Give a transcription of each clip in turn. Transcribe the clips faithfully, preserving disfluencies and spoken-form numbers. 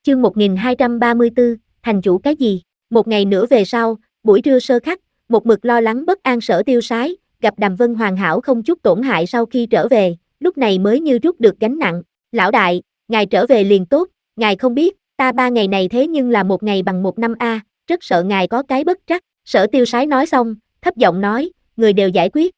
Chương một nghìn hai trăm ba mươi tư, thành chủ cái gì? Một ngày nữa về sau, buổi trưa sơ khắc, một mực lo lắng bất an Sở Tiêu Sái, gặp Đàm Vân hoàn hảo không chút tổn hại sau khi trở về, lúc này mới như rút được gánh nặng. Lão đại, ngài trở về liền tốt, ngài không biết, ta ba ngày này thế nhưng là một ngày bằng một năm a, rất sợ ngài có cái bất trắc. Sở Tiêu Sái nói xong, thấp giọng nói, người đều giải quyết.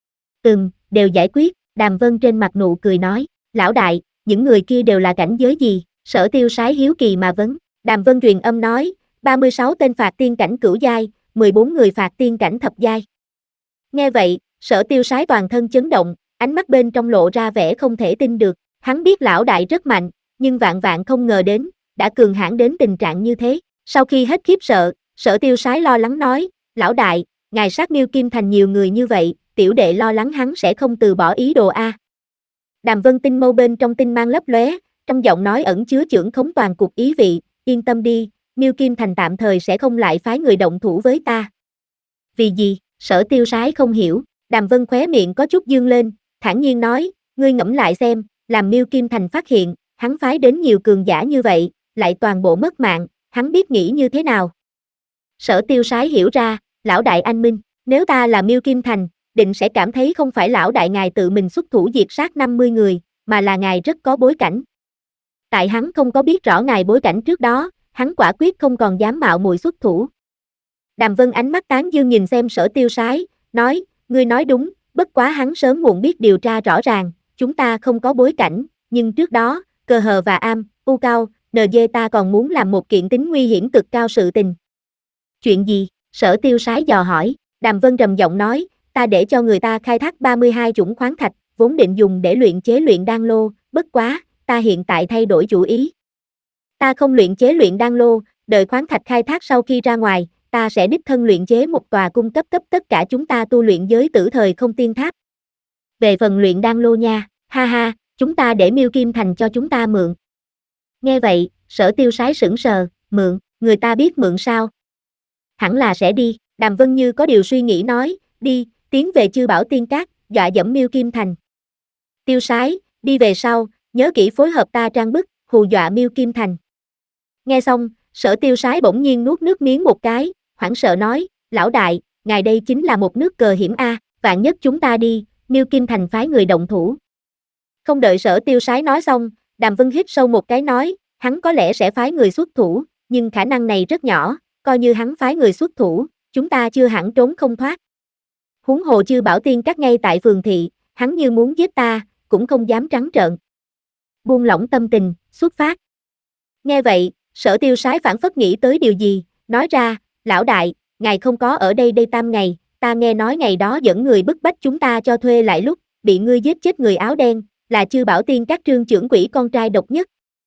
Ừm, đều giải quyết, Đàm Vân trên mặt nụ cười nói, lão đại, những người kia đều là cảnh giới gì? Sở Tiêu Sái hiếu kỳ mà vấn. Đàm Vân truyền âm nói, ba mươi sáu tên phạt tiên cảnh cửu giai, mười bốn người phạt tiên cảnh thập giai. Nghe vậy, Sở Tiêu Sái toàn thân chấn động, ánh mắt bên trong lộ ra vẻ không thể tin được, hắn biết lão đại rất mạnh, nhưng vạn vạn không ngờ đến, đã cường hãn đến tình trạng như thế. Sau khi hết khiếp sợ, Sở Tiêu Sái lo lắng nói, lão đại, ngài sát Miêu Kim Thành nhiều người như vậy, tiểu đệ lo lắng hắn sẽ không từ bỏ ý đồ a. Đàm Vân tinh mâu bên trong tinh mang lấp lóe, trong giọng nói ẩn chứa chưởng khống toàn cục ý vị, yên tâm đi, Miêu Kim Thành tạm thời sẽ không lại phái người động thủ với ta. Vì gì? Sở Tiêu Sái không hiểu, Đàm Vân khóe miệng có chút dương lên, thản nhiên nói, ngươi ngẫm lại xem, làm Miêu Kim Thành phát hiện, hắn phái đến nhiều cường giả như vậy, lại toàn bộ mất mạng, hắn biết nghĩ như thế nào? Sở Tiêu Sái hiểu ra, lão đại anh minh, nếu ta là Miêu Kim Thành, định sẽ cảm thấy không phải lão đại ngài tự mình xuất thủ diệt sát năm mươi người, mà là ngài rất có bối cảnh. Tại hắn không có biết rõ ngài bối cảnh trước đó, hắn quả quyết không còn dám mạo muội xuất thủ. Đàm Vân ánh mắt tán dương nhìn xem Sở Tiêu Sái, nói, ngươi nói đúng, bất quá hắn sớm muộn biết điều tra rõ ràng, chúng ta không có bối cảnh, nhưng trước đó, Cờ Hờ và Am, U Cao, en giê ta còn muốn làm một kiện tính nguy hiểm cực cao sự tình. Chuyện gì? Sở Tiêu Sái dò hỏi, Đàm Vân trầm giọng nói, ta để cho người ta khai thác ba mươi hai chủng khoáng thạch, vốn định dùng để luyện chế luyện đan lô, bất quá, ta hiện tại thay đổi chủ ý. Ta không luyện chế luyện đan lô, đợi khoáng thạch khai thác sau khi ra ngoài, ta sẽ đích thân luyện chế một tòa cung cấp cấp tất cả chúng ta tu luyện giới tử thời không tiên tháp. Về phần luyện đan lô nha, ha ha, chúng ta để Miêu Kim Thành cho chúng ta mượn. Nghe vậy, Sở Tiêu Sái sững sờ, mượn, người ta biết mượn sao? Hẳn là sẽ đi, Đàm Vân như có điều suy nghĩ nói, đi, tiến về Chư Bảo Tiên Các, dọa dẫm Miêu Kim Thành. Tiêu Sái, đi về sau, nhớ kỹ phối hợp ta trang bức, hù dọa Miêu Kim Thành. Nghe xong, Sở Tiêu Sái bỗng nhiên nuốt nước miếng một cái, hoảng sợ nói, lão đại, ngài đây chính là một nước cờ hiểm a, vạn nhất chúng ta đi, Miêu Kim Thành phái người động thủ. Không đợi Sở Tiêu Sái nói xong, Đàm Vân hít sâu một cái nói, hắn có lẽ sẽ phái người xuất thủ, nhưng khả năng này rất nhỏ, coi như hắn phái người xuất thủ, chúng ta chưa hẳn trốn không thoát. Huống hồ Chư Bảo Tiên Các ngay tại phường thị, hắn như muốn giết ta, cũng không dám trắng trợn. Buông lỏng tâm tình, xuất phát. Nghe vậy, Sở Tiêu Sái phảng phất nghĩ tới điều gì, nói ra, lão đại, ngài không có ở đây đây tam ngày, ta nghe nói ngày đó dẫn người bức bách chúng ta cho thuê lại lúc, bị ngươi giết chết người áo đen, là Chư Bảo Tiên Các trương trưởng quỹ con trai độc nhất.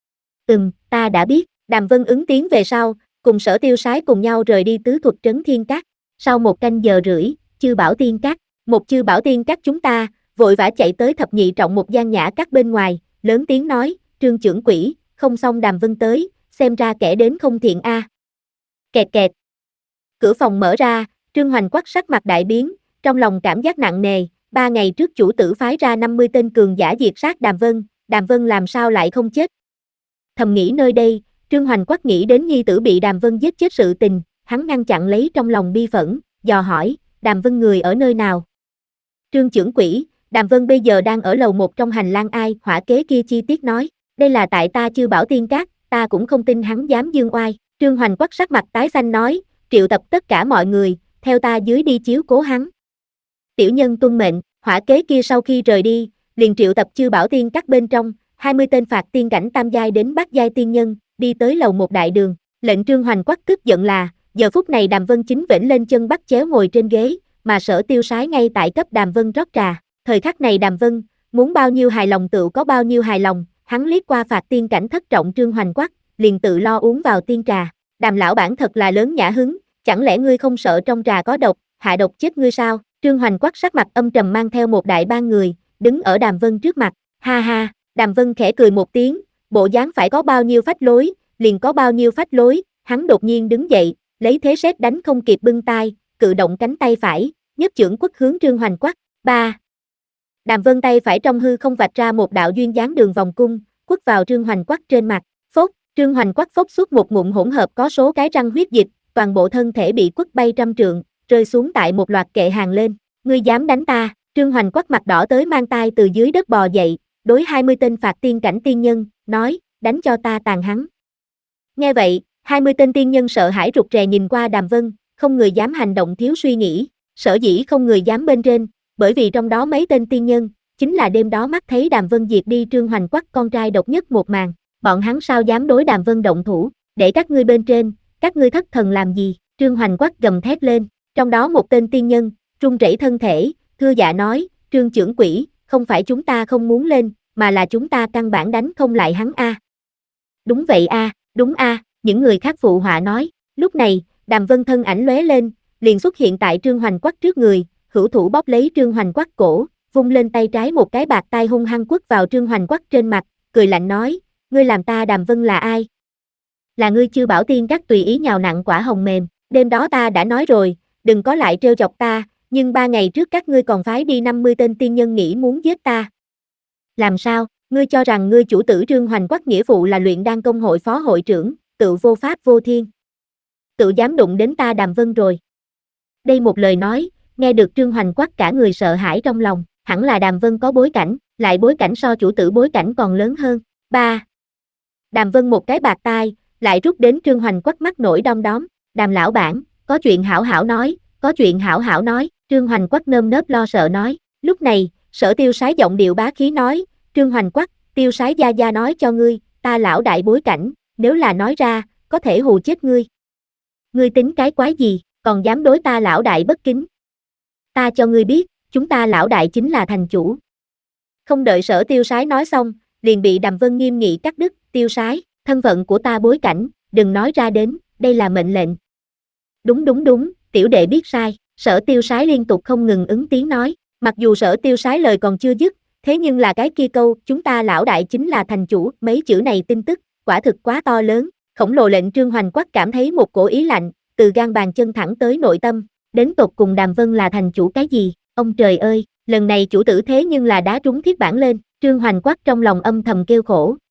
Ừm, ta đã biết, Đàm Vân ứng tiếng về sau, cùng Sở Tiêu Sái cùng nhau rời đi tứ thuật trấn Thiên Các. Sau một canh giờ rưỡi, Chư Bảo Tiên Các, một Chư Bảo Tiên Các chúng ta, vội vã chạy tới thập nhị trọng một gian nhã các bên ngoài, lớn tiếng nói, trương trưởng quỹ, không xong Đàm Vân tới, xem ra kẻ đến không thiện a. À. Kẹt kẹt. Cửa phòng mở ra, Trương Hoành Quắc sắc mặt đại biến, trong lòng cảm giác nặng nề, ba ngày trước chủ tử phái ra năm mươi tên cường giả diệt sát Đàm Vân, Đàm Vân làm sao lại không chết. Thầm nghĩ nơi đây, Trương Hoành Quắc nghĩ đến nhi tử bị Đàm Vân giết chết sự tình, hắn ngăn chặn lấy trong lòng bi phẫn, dò hỏi, Đàm Vân người ở nơi nào? Trương trưởng quỹ, Đàm Vân bây giờ đang ở lầu một trong hành lang ai, hỏa kế kia chi tiết nói, đây là tại ta Chư Bảo Tiên Các, ta cũng không tin hắn dám dương oai. Trương Hoành Quắc sắc mặt tái xanh nói, triệu tập tất cả mọi người, theo ta dưới đi chiếu cố hắn. Tiểu nhân tuân mệnh, hỏa kế kia sau khi rời đi, liền triệu tập Chư Bảo Tiên Các bên trong, hai mươi tên phạt tiên cảnh tam giai đến bát giai tiên nhân, đi tới lầu một đại đường, lệnh Trương Hoành Quắc tức giận là, giờ phút này Đàm Vân chính vểnh lên chân bắt chéo ngồi trên ghế, mà Sở Tiêu Sái ngay tại cấp Đàm Vân rót trà, thời khắc này Đàm Vân, muốn bao nhiêu hài lòng tự có bao nhiêu hài lòng, hắn liếc qua phạt tiên cảnh thất trọng Trương Hoành Quắc, liền tự lo uống vào tiên trà, Đàm lão bản thật là lớn nhã hứng, chẳng lẽ ngươi không sợ trong trà có độc, hạ độc chết ngươi sao? Trương Hoành Quắc sắc mặt âm trầm mang theo một đại ban người, đứng ở Đàm Vân trước mặt, ha ha, Đàm Vân khẽ cười một tiếng, bộ dáng phải có bao nhiêu phách lối, liền có bao nhiêu phách lối, hắn đột nhiên đứng dậy, lấy thế sét đánh không kịp bưng tay, cự động cánh tay phải, nhất chưởng quất hướng Trương Hoành Quắc, ba. Đàm Vân tay phải trong hư không vạch ra một đạo duyên dáng đường vòng cung, quất vào Trương Hoành Quắc trên mặt, phốt, Trương Hoành quắt phốc suốt một ngụm hỗn hợp có số cái răng huyết dịch, toàn bộ thân thể bị quất bay trăm trượng, rơi xuống tại một loạt kệ hàng lên. Ngươi dám đánh ta? Trương Hoành quắt mặt đỏ tới mang tai từ dưới đất bò dậy, đối hai mươi tên phạt tiên cảnh tiên nhân, nói, đánh cho ta tàn hắn. Nghe vậy, hai mươi tên tiên nhân sợ hãi rụt rè nhìn qua Đàm Vân, không người dám hành động thiếu suy nghĩ, sở dĩ không người dám bên trên, bởi vì trong đó mấy tên tiên nhân, chính là đêm đó mắt thấy Đàm Vân diệt đi Trương Hoành quắt con trai độc nhất một màn, bọn hắn sao dám đối Đàm Vân động thủ, để các ngươi bên trên, các ngươi thất thần làm gì? Trương Hoành quắt gầm thét lên, trong đó một tên tiên nhân, run rẩy thân thể, thưa dạ nói, Trương trưởng quỹ, không phải chúng ta không muốn lên, mà là chúng ta căn bản đánh không lại hắn a. À. Đúng vậy a, à, đúng a, à, những người khác phụ họa nói. Lúc này, Đàm Vân thân ảnh lóe lên, liền xuất hiện tại Trương Hoành quắt trước người, hữu thủ bóp lấy Trương Hoành quắt cổ, vung lên tay trái một cái bạc tai hung hăng quất vào Trương Hoành quắt trên mặt, cười lạnh nói, ngươi làm ta Đàm Vân là ai? Là ngươi chưa bảo tiên các tùy ý nhào nặn quả hồng mềm, đêm đó ta đã nói rồi, đừng có lại trêu chọc ta, nhưng ba ngày trước các ngươi còn phái đi năm mươi tên tiên nhân nghĩ muốn giết ta. Làm sao, ngươi cho rằng ngươi chủ tử Trương Hoành quắt nghĩa vụ là luyện đan công hội phó hội trưởng, tự vô pháp vô thiên. Tự dám đụng đến ta Đàm Vân rồi. Đây một lời nói, nghe được Trương Hoành quắt cả người sợ hãi trong lòng, hẳn là Đàm Vân có bối cảnh, lại bối cảnh so chủ tử bối cảnh còn lớn hơn. ba. Đàm Vân một cái bạc tai, lại rút đến Trương Hoành quắt mắt nổi đom đóm, Đàm lão bản, có chuyện hảo hảo nói, có chuyện hảo hảo nói, Trương Hoành quắt nơm nớp lo sợ nói. Lúc này, Sở Tiêu Sái giọng điệu bá khí nói, Trương Hoành quắt, Tiêu Sái gia gia nói cho ngươi, ta lão đại bối cảnh, nếu là nói ra, có thể hù chết ngươi. Ngươi tính cái quái gì, còn dám đối ta lão đại bất kính. Ta cho ngươi biết, chúng ta lão đại chính là thành chủ. Không đợi Sở Tiêu Sái nói xong, liền bị Đàm Vân nghiêm nghị cắt đứt, Tiêu Sái, thân phận của ta bối cảnh, đừng nói ra đến, đây là mệnh lệnh. Đúng đúng đúng, tiểu đệ biết sai, Sở Tiêu Sái liên tục không ngừng ứng tiếng nói, mặc dù Sở Tiêu Sái lời còn chưa dứt, thế nhưng là cái kia câu, chúng ta lão đại chính là thành chủ, mấy chữ này tin tức, quả thực quá to lớn, khổng lồ lệnh Trương Hoành quắt cảm thấy một cổ ý lạnh, từ gan bàn chân thẳng tới nội tâm, đến tột cùng Đàm Vân là thành chủ cái gì, ông trời ơi, lần này chủ tử thế nhưng là đá trúng thiết bản lên, Trương Hoành quắt trong lòng âm thầm kêu khổ,